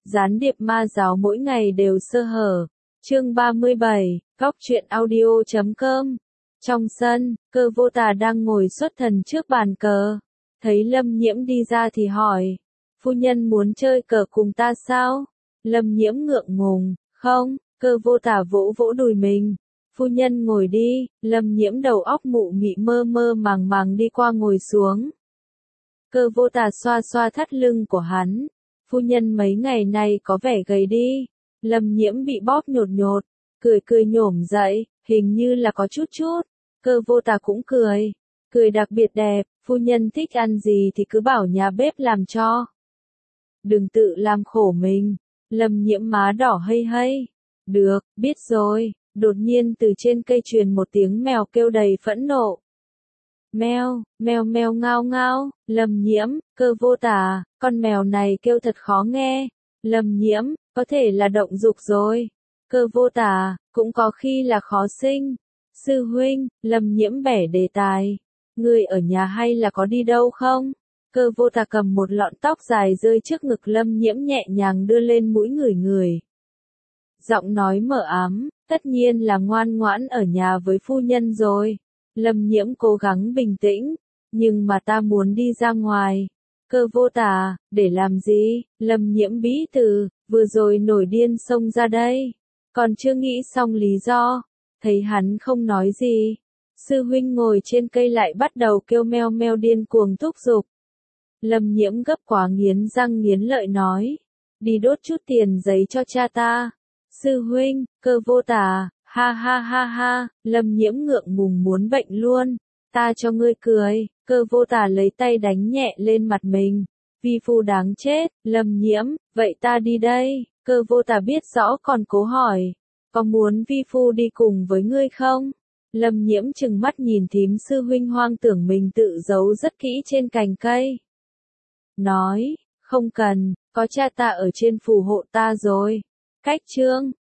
Gián điệp ma giáo mỗi ngày đều sơ hở. Chương 37, Góc truyện audio.com. Trong sân, Cơ Vô Tà đang ngồi xuất thần trước bàn cờ. Thấy Lâm Nhiễm đi ra thì hỏi, phu nhân muốn chơi cờ cùng ta sao? Lâm Nhiễm ngượng ngùng, không. Cơ Vô Tà vỗ vỗ đùi mình. Phu nhân ngồi đi. Lâm Nhiễm đầu óc mụ mị mơ mơ màng màng đi qua ngồi xuống. Cơ Vô Tà xoa xoa thắt lưng của hắn. Phu nhân mấy ngày nay có vẻ gầy đi. Lâm Nhiễm bị bóp nhột nhột, cười cười nhổm dậy, hình như là có chút chút. Cơ Vô Tà cũng cười, cười đặc biệt đẹp. Phu nhân thích ăn gì thì cứ bảo nhà bếp làm cho. Đừng tự làm khổ mình. Lâm Nhiễm má đỏ hây hây. Được, biết rồi. Đột nhiên từ trên cây truyền một tiếng mèo kêu đầy phẫn nộ. Meo, meo meo ngao ngao. Lâm Nhiễm, Cơ Vô Tà, con mèo này kêu thật khó nghe. Lâm Nhiễm, có thể là động dục rồi. Cơ Vô Tà, cũng có khi là khó sinh. Sư huynh, Lâm Nhiễm bẻ đề tài. Ngươi ở nhà hay là có đi đâu không? Cơ Vô Tà cầm một lọn tóc dài rơi trước ngực Lâm Nhiễm nhẹ nhàng đưa lên mũi người. Giọng nói mờ ám, tất nhiên là ngoan ngoãn ở nhà với phu nhân rồi. Lâm Nhiễm cố gắng bình tĩnh, nhưng mà ta muốn đi ra ngoài. Cơ Vô Tà, để làm gì? Lâm Nhiễm bí từ, vừa rồi nổi điên xông ra đây. Còn chưa nghĩ xong lý do, thấy hắn không nói gì. Sư huynh ngồi trên cây lại bắt đầu kêu meo meo điên cuồng thúc giục. Lâm Nhiễm gấp quá nghiến răng nghiến lợi nói, đi đốt chút tiền giấy cho cha ta. Sư huynh, Cơ Vô Tà, ha ha ha ha. Lâm Nhiễm ngượng ngùng muốn bệnh luôn. Ta cho ngươi cười. Cơ Vô Tà lấy tay đánh nhẹ lên mặt mình. Vi phu đáng chết. Lâm Nhiễm, vậy ta đi đây. Cơ Vô Tà biết rõ còn cố hỏi, có muốn vi phu đi cùng với ngươi không? Lâm Nhiễm trừng mắt nhìn thím sư huynh hoang tưởng mình tự giấu rất kỹ trên cành cây. Nói, không cần, có cha ta ở trên phù hộ ta rồi. Cách chương